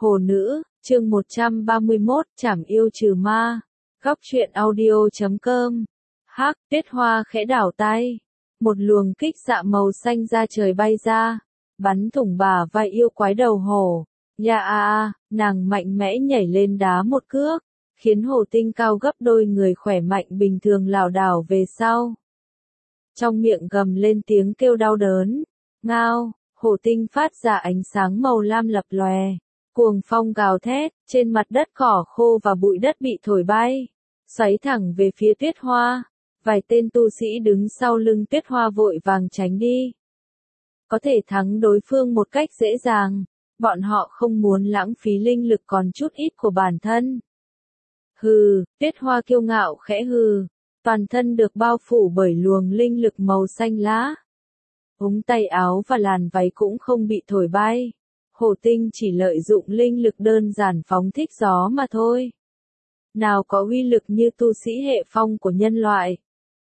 Hồ Nữ, chương 131, Trảm yêu trừ ma. Góc truyện audio.com. Hắc, Tuyết Hoa khẽ đảo tay. Một luồng kích xạ màu xanh ra trời bay ra, bắn thủng bả vai yêu quái đầu hổ. Nàng mạnh mẽ nhảy lên đá một cước, khiến Hổ Tinh cao gấp đôi người khỏe mạnh bình thường lảo đảo về sau. Trong miệng gầm lên tiếng kêu đau đớn. Ngao, Hổ Tinh phát ra ánh sáng màu lam lập lòe. Cuồng phong gào thét, trên mặt đất cỏ khô và bụi đất bị thổi bay, xoáy thẳng về phía Tuyết Hoa. Vài tên tu sĩ đứng sau lưng Tuyết Hoa vội vàng tránh đi. Có thể thắng đối phương một cách dễ dàng, bọn họ không muốn lãng phí linh lực còn chút ít của bản thân. Hừ, Tuyết Hoa kiêu ngạo khẽ hừ, toàn thân được bao phủ bởi luồng linh lực màu xanh lá. Ống tay áo và làn váy cũng không bị thổi bay. Hổ Tinh chỉ lợi dụng linh lực đơn giản phóng thích gió mà thôi. Nào có uy lực như tu sĩ hệ phong của nhân loại.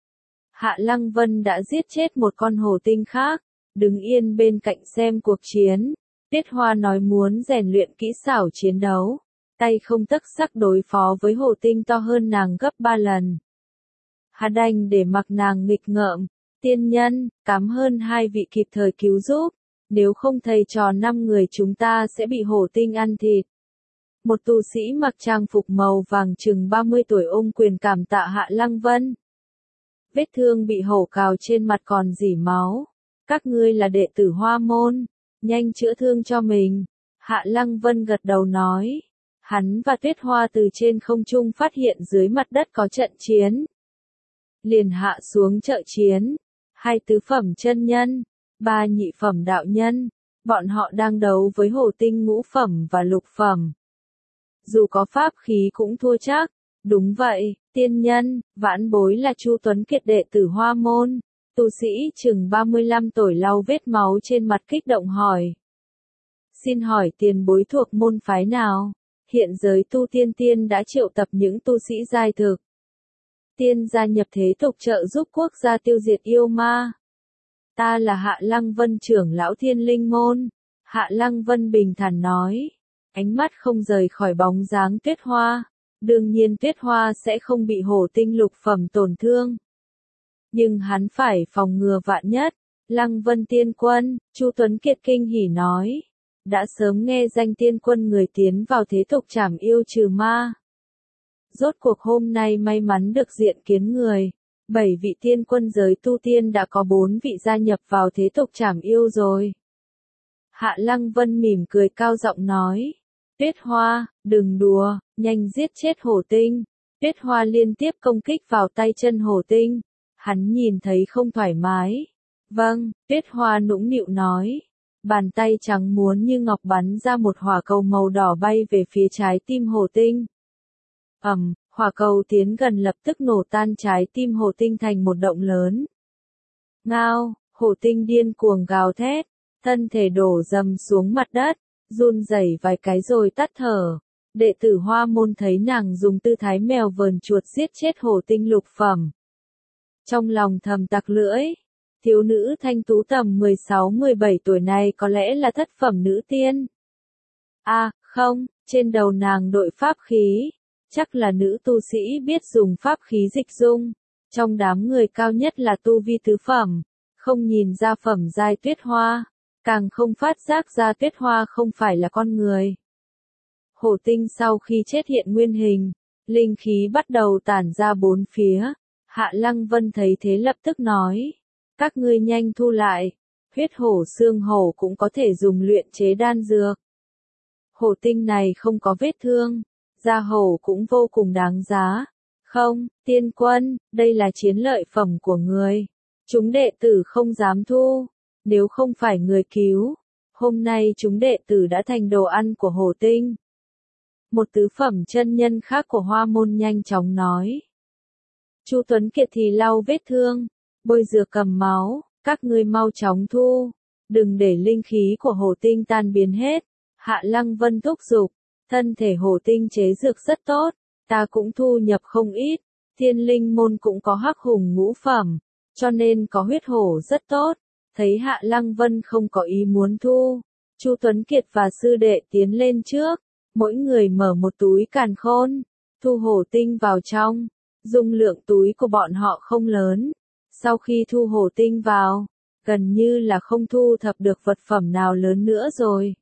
Hạ Lăng Vân đã giết chết một con hổ tinh khác, đứng yên bên cạnh xem cuộc chiến. Tuyết Hoa nói muốn rèn luyện kỹ xảo chiến đấu, tay không tấc sắc đối phó với hổ tinh to hơn nàng gấp 3 lần. Hạ đành để mặc nàng nghịch ngợm. Tiên nhân, cảm ơn hai vị kịp thời cứu giúp. Nếu không thầy trò 5 người chúng ta sẽ bị hổ tinh ăn thịt. Một tu sĩ mặc trang phục màu vàng chừng 30 tuổi ôm quyền cảm tạ Hạ Lăng Vân. Vết thương bị hổ cào trên mặt còn rỉ máu. Các ngươi là đệ tử Hoa Môn, nhanh chữa thương cho mình. Hạ Lăng Vân gật đầu nói. Hắn và Tuyết Hoa từ trên không trung phát hiện dưới mặt đất có trận chiến. Liền hạ xuống trợ chiến. 2 tứ phẩm chân nhân, 3 nhị phẩm đạo nhân, bọn họ đang đấu với hổ tinh ngũ phẩm và lục phẩm. Dù có pháp khí cũng thua chắc. Đúng vậy, tiên nhân, vãn bối là Chu Tuấn Kiệt đệ tử Hoa Môn. Tu sĩ chừng 35 tuổi lau vết máu trên mặt kích động hỏi. Xin hỏi tiền bối thuộc môn phái nào? Hiện giới tu tiên đã triệu tập những tu sĩ giai thực tiên gia nhập thế tục trợ giúp quốc gia tiêu diệt yêu ma. Ta là Hạ Lăng Vân trưởng lão Thiên Linh Môn. Hạ Lăng Vân bình thản nói, ánh mắt không rời khỏi bóng dáng Tuyết Hoa. Đương nhiên Tuyết Hoa sẽ không bị hổ tinh lục phẩm tổn thương. Nhưng hắn phải phòng ngừa vạn nhất. Lăng Vân tiên quân, Chu Tuấn Kiệt kinh hỉ nói. Đã sớm nghe danh tiên quân người tiến vào thế tục trảm yêu trừ ma. Rốt cuộc hôm nay may mắn được diện kiến người. 7 vị tiên quân giới tu tiên đã có 4 vị gia nhập vào thế tục trảm yêu rồi. Hạ Lăng Vân mỉm cười cao giọng nói. Tuyết Hoa, đừng đùa, nhanh giết chết hổ tinh. Tuyết Hoa liên tiếp công kích vào tay chân hổ tinh. Hắn nhìn thấy không thoải mái. Vâng, Tuyết Hoa nũng nịu nói. Bàn tay trắng muốn như ngọc bắn ra một hỏa cầu màu đỏ bay về phía trái tim hổ tinh. Hỏa cầu tiến gần lập tức nổ tan trái tim hổ tinh thành một động lớn. Ngao, hổ tinh điên cuồng gào thét, thân thể đổ dầm xuống mặt đất, run rẩy vài cái rồi tắt thở. Đệ tử Hoa Môn thấy nàng dùng tư thái mèo vờn chuột giết chết hổ tinh lục phẩm. Trong lòng thầm tặc lưỡi, thiếu nữ thanh tú tầm 16-17 tuổi này có lẽ là thất phẩm nữ tiên. Không, trên đầu nàng đội pháp khí. Chắc là nữ tu sĩ biết dùng pháp khí dịch dung. Trong đám người cao nhất là tu vi tứ phẩm. Không nhìn ra phẩm giai Tuyết Hoa. Càng không phát giác ra Tuyết Hoa không phải là con người. Hổ tinh sau khi chết hiện nguyên hình. Linh khí bắt đầu tản ra bốn phía. Hạ Lăng Vân thấy thế lập tức nói. Các ngươi nhanh thu lại. Huyết hổ xương hổ cũng có thể dùng luyện chế đan dược. Hổ tinh này không có vết thương. Da hổ cũng vô cùng đáng giá. Không, tiên quân, đây là chiến lợi phẩm của người. Chúng đệ tử không dám thu. Nếu không phải người cứu, hôm nay chúng đệ tử đã thành đồ ăn của hổ tinh. Một tứ phẩm chân nhân khác của Hoa Môn nhanh chóng nói. Chu Tuấn Kiệt thì lau vết thương, bôi dược cầm máu, các ngươi mau chóng thu. Đừng để linh khí của hổ tinh tan biến hết. Hạ Lăng Vân thúc giục. Thân thể hổ tinh chế dược rất tốt, ta cũng thu nhập không ít. Thiên Linh Môn cũng có hắc hùng ngũ phẩm, cho nên có huyết hổ rất tốt. Thấy Hạ Lăng Vân không có ý muốn thu, Chu Tuấn Kiệt và sư đệ tiến lên trước, Mỗi người mở một túi càn khôn, thu hổ tinh vào trong. Dung lượng túi của bọn họ không lớn. Sau khi thu hổ tinh vào, gần như là không thu thập được vật phẩm nào lớn nữa rồi.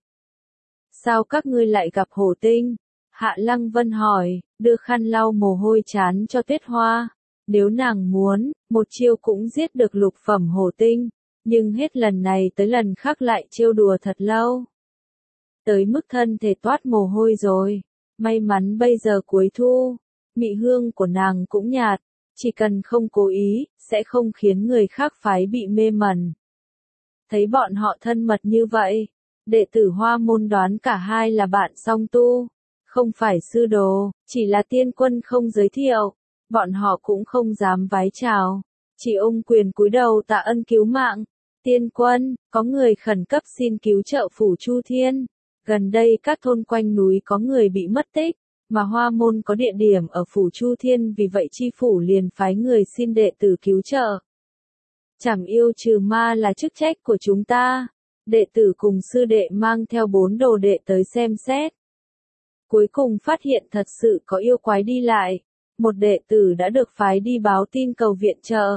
Sao các ngươi lại gặp hổ tinh? Hạ Lăng Vân hỏi, đưa khăn lau mồ hôi trán cho Tuyết Hoa. Nếu nàng muốn, một chiêu cũng giết được lục phẩm hổ tinh, nhưng hết lần này tới lần khác lại trêu đùa thật lâu. Tới mức thân thể toát mồ hôi rồi, may mắn bây giờ cuối thu, mị hương của nàng cũng nhạt, chỉ cần không cố ý, sẽ không khiến người khác phái bị mê mẩn. Thấy bọn họ thân mật như vậy, đệ tử Hoa Môn đoán cả hai là bạn song tu, không phải sư đồ, chỉ là tiên quân không giới thiệu, bọn họ cũng không dám vái chào, chỉ ôm quyền cúi đầu tạ ân cứu mạng. Tiên quân, có người khẩn cấp xin cứu trợ phủ Chu Thiên, gần đây các thôn quanh núi có người bị mất tích, mà Hoa Môn có địa điểm ở phủ Chu Thiên, vì vậy chi phủ liền phái người xin đệ tử cứu trợ. Trảm yêu trừ ma là chức trách của chúng ta. Đệ tử cùng sư đệ mang theo 4 đồ đệ tới xem xét. Cuối cùng phát hiện thật sự có yêu quái đi lại. Một đệ tử đã được phái đi báo tin cầu viện trợ.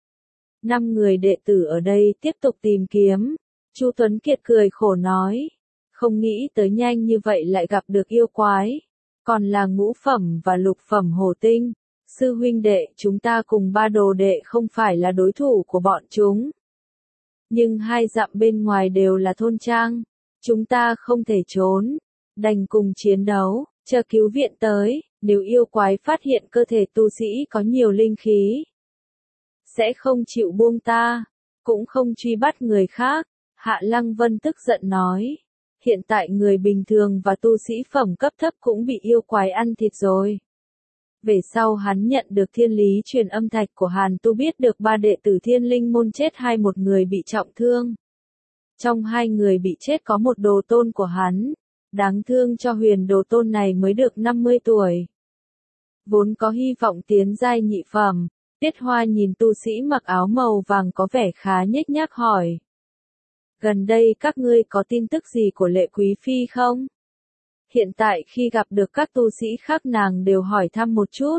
5 người đệ tử ở đây tiếp tục tìm kiếm. Chu Tuấn Kiệt cười khổ nói. Không nghĩ tới nhanh như vậy lại gặp được yêu quái. Còn là ngũ phẩm và lục phẩm hổ tinh. Sư huynh đệ, chúng ta cùng 3 đồ đệ không phải là đối thủ của bọn chúng. Nhưng 2 dặm bên ngoài đều là thôn trang. Chúng ta không thể trốn. Đành cùng chiến đấu, chờ cứu viện tới. Nếu yêu quái phát hiện cơ thể tu sĩ có nhiều linh khí, sẽ không chịu buông ta, cũng không truy bắt người khác. Hạ Lăng Vân tức giận nói. Hiện tại người bình thường và tu sĩ phẩm cấp thấp cũng bị yêu quái ăn thịt rồi. Về sau hắn nhận được thiên lý truyền âm thạch của Hàn Tu, biết được 3 đệ tử Thiên Linh môn chết, một người bị trọng thương. Trong 2 người bị chết có một đồ tôn của hắn. Đáng thương cho huyền đồ tôn này mới được 50 tuổi. Vốn có hy vọng tiến giai nhị phẩm, Tiết Hoa nhìn tu sĩ mặc áo màu vàng có vẻ khá nhếch nhác hỏi. Gần đây các ngươi có tin tức gì của Lệ Quý Phi không? Hiện tại khi gặp được các tu sĩ khác nàng đều hỏi thăm một chút.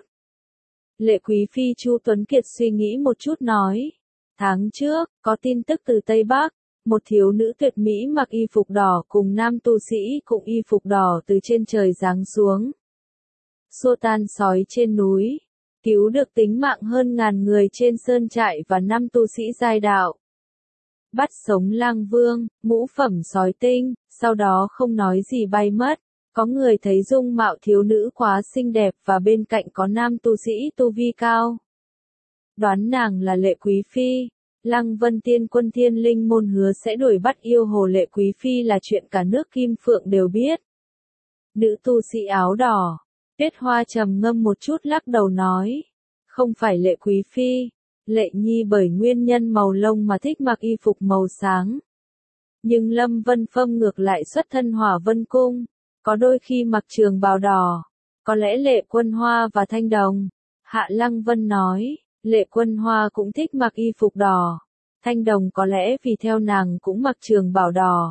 Lệ Quý Phi, Chu Tuấn Kiệt suy nghĩ một chút nói. Tháng trước, có tin tức từ Tây Bắc, một thiếu nữ tuyệt mỹ mặc y phục đỏ cùng nam tu sĩ cũng y phục đỏ từ trên trời giáng xuống. Xua tan sói trên núi, cứu được tính mạng hơn ngàn người trên sơn trại và 5 tu sĩ giai đạo. Bắt sống lang vương, ngũ phẩm sói tinh, sau đó không nói gì bay mất. Có người thấy dung mạo thiếu nữ quá xinh đẹp và bên cạnh có nam tu sĩ tu vi cao. Đoán nàng là Lệ Quý Phi. Lăng Vân tiên quân Thiên Linh môn hứa sẽ đuổi bắt yêu hồ Lệ Quý Phi là chuyện cả nước Kim Phượng đều biết. Nữ tu sĩ áo đỏ. Tuyết Hoa trầm ngâm một chút lắc đầu nói. Không phải Lệ Quý Phi. Lệ Nhi bởi nguyên nhân màu lông mà thích mặc y phục màu sáng. Nhưng Lâm Vân Phong ngược lại xuất thân Hỏa Vân Cung. Có đôi khi mặc trường bào đỏ. Có lẽ Lệ Quân Hoa và Thanh Đồng. Hạ Lăng Vân nói. Lệ Quân Hoa cũng thích mặc y phục đỏ. Thanh Đồng có lẽ vì theo nàng cũng mặc trường bào đỏ.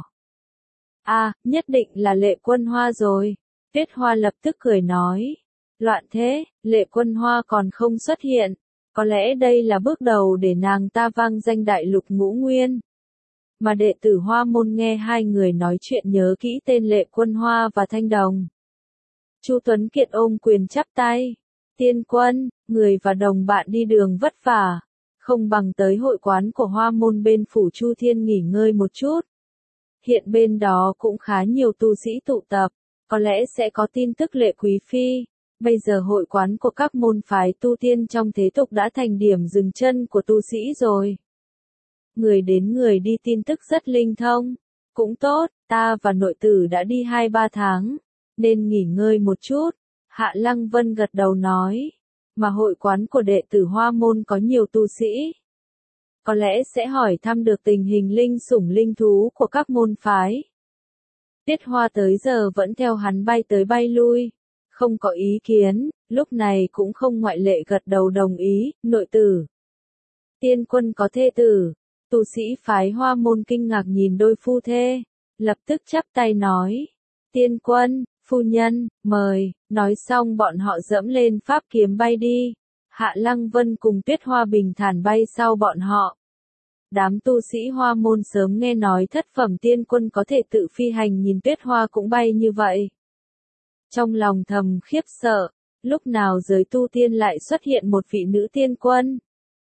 Nhất định là Lệ Quân Hoa rồi. Tuyết Hoa lập tức cười nói. Loạn thế, Lệ Quân Hoa còn không xuất hiện. Có lẽ đây là bước đầu để nàng ta vang danh đại lục ngũ nguyên. Mà đệ tử Hoa Môn nghe 2 người nói chuyện nhớ kỹ tên Lệ Quân Hoa và Thanh Đồng. Chu Tuấn Kiệt ôm quyền chắp tay. Tiên quân, người và đồng bạn đi đường vất vả. Không bằng tới hội quán của Hoa Môn bên phủ Chu Thiên nghỉ ngơi một chút. Hiện bên đó cũng khá nhiều tu sĩ tụ tập. Có lẽ sẽ có tin tức Lệ Quý Phi. Bây giờ hội quán của các môn phái tu tiên trong thế tục đã thành điểm dừng chân của tu sĩ rồi. Người đến người đi tin tức rất linh thông. Cũng tốt, ta và nội tử đã đi 2-3 tháng. Nên nghỉ ngơi một chút. Hạ Lăng Vân gật đầu nói. Mà hội quán của đệ tử Hoa Môn có nhiều tu sĩ. Có lẽ sẽ hỏi thăm được tình hình linh sủng linh thú của các môn phái. Tiết Hoa tới giờ vẫn theo hắn bay tới bay lui. Không có ý kiến, lúc này cũng không ngoại lệ gật đầu đồng ý, nội tử. Tiên quân có thê tử. Tu sĩ phái Hoa Môn kinh ngạc nhìn đôi phu thê. Lập tức chắp tay nói. Tiên quân, Phu nhân, mời, nói xong bọn họ dẫm lên pháp kiếm bay đi. Hạ Lăng Vân cùng Tuyết Hoa bình thản bay sau bọn họ. Đám tu sĩ Hoa môn sớm nghe nói thất phẩm tiên quân có thể tự phi hành, nhìn Tuyết Hoa cũng bay như vậy. Trong lòng thầm khiếp sợ, lúc nào giới tu tiên lại xuất hiện một vị nữ tiên quân?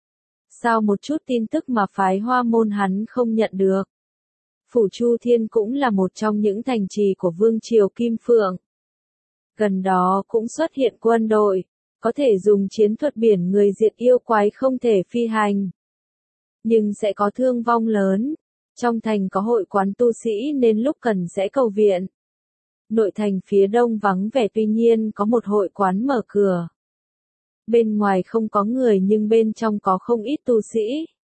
Sao một chút tin tức mà phái Hoa môn hắn không nhận được? Phủ Chu Thiên cũng là một trong những thành trì của Vương triều Kim Phượng. Gần đó cũng xuất hiện quân đội, có thể dùng chiến thuật biển người diệt yêu quái, không thể phi hành. Nhưng sẽ có thương vong lớn. Trong thành có hội quán tu sĩ nên lúc cần sẽ cầu viện. Nội thành phía đông vắng vẻ, tuy nhiên có một hội quán mở cửa. Bên ngoài không có người nhưng bên trong có không ít tu sĩ.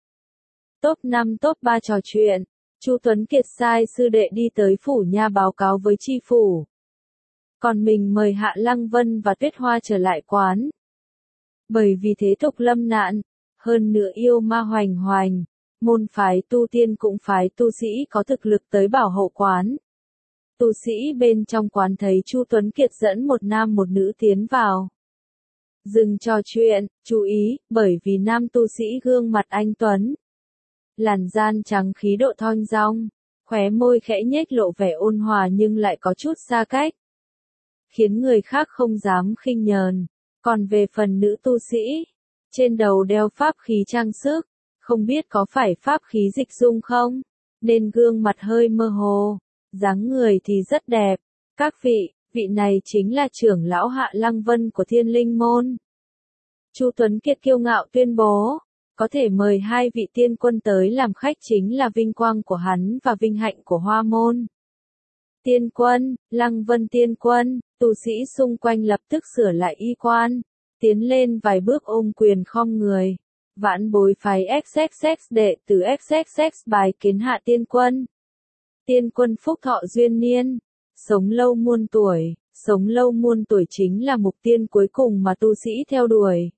Top 5 top 3 trò chuyện. Chu Tuấn Kiệt sai sư đệ đi tới phủ nha báo cáo với tri phủ. Còn mình mời Hạ Lăng Vân và Tuyết Hoa trở lại quán. Bởi vì thế tục lâm nạn, hơn nữa yêu ma hoành hoành, môn phái tu tiên cũng phái tu sĩ có thực lực tới bảo hộ quán. Tu sĩ bên trong quán thấy Chu Tuấn Kiệt dẫn một nam một nữ tiến vào. Dừng trò chuyện, chú ý, bởi vì nam tu sĩ gương mặt anh tuấn. Làn da trắng khí độ thon dong, khóe môi khẽ nhếch lộ vẻ ôn hòa nhưng lại có chút xa cách. Khiến người khác không dám khinh nhờn. Còn về phần nữ tu sĩ, trên đầu đeo pháp khí trang sức, không biết có phải pháp khí dịch dung không, nên gương mặt hơi mơ hồ, dáng người thì rất đẹp. Các vị này chính là trưởng lão Hạ Lăng Vân của Thiên Linh Môn. Chu Tuấn Kiệt kiêu ngạo tuyên bố, có thể mời hai vị tiên quân tới làm khách chính là vinh quang của hắn và vinh hạnh của Hoa môn. Tiên quân, Lăng Vân tiên quân, tu sĩ xung quanh lập tức sửa lại y quan, tiến lên vài bước ôm quyền khom người. Vãn bối phái XXX đệ tử XXX bài kiến Hạ tiên quân. Tiên quân phúc thọ duyên niên, sống lâu muôn tuổi. Sống lâu muôn tuổi chính là mục tiêu cuối cùng mà tu sĩ theo đuổi.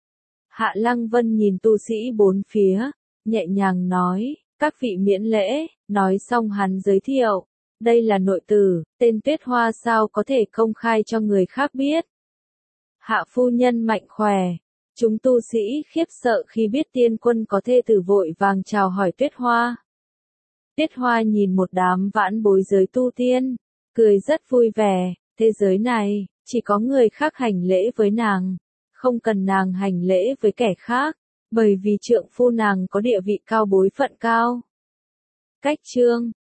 Hạ Lăng Vân nhìn tu sĩ bốn phía, nhẹ nhàng nói, các vị miễn lễ. Nói xong hắn giới thiệu, đây là nội tử, tên Tuyết Hoa sao có thể công khai cho người khác biết. Hạ phu nhân mạnh khỏe. Chúng tu sĩ khiếp sợ khi biết tiên quân có thê tử, vội vàng chào hỏi Tuyết Hoa. Tuyết Hoa nhìn một đám vãn bối giới tu tiên, cười rất vui vẻ. Thế giới này, chỉ có người khác hành lễ với nàng, không cần nàng hành lễ với kẻ khác, bởi vì trượng phu nàng có địa vị cao, bối phận cao. Cách chương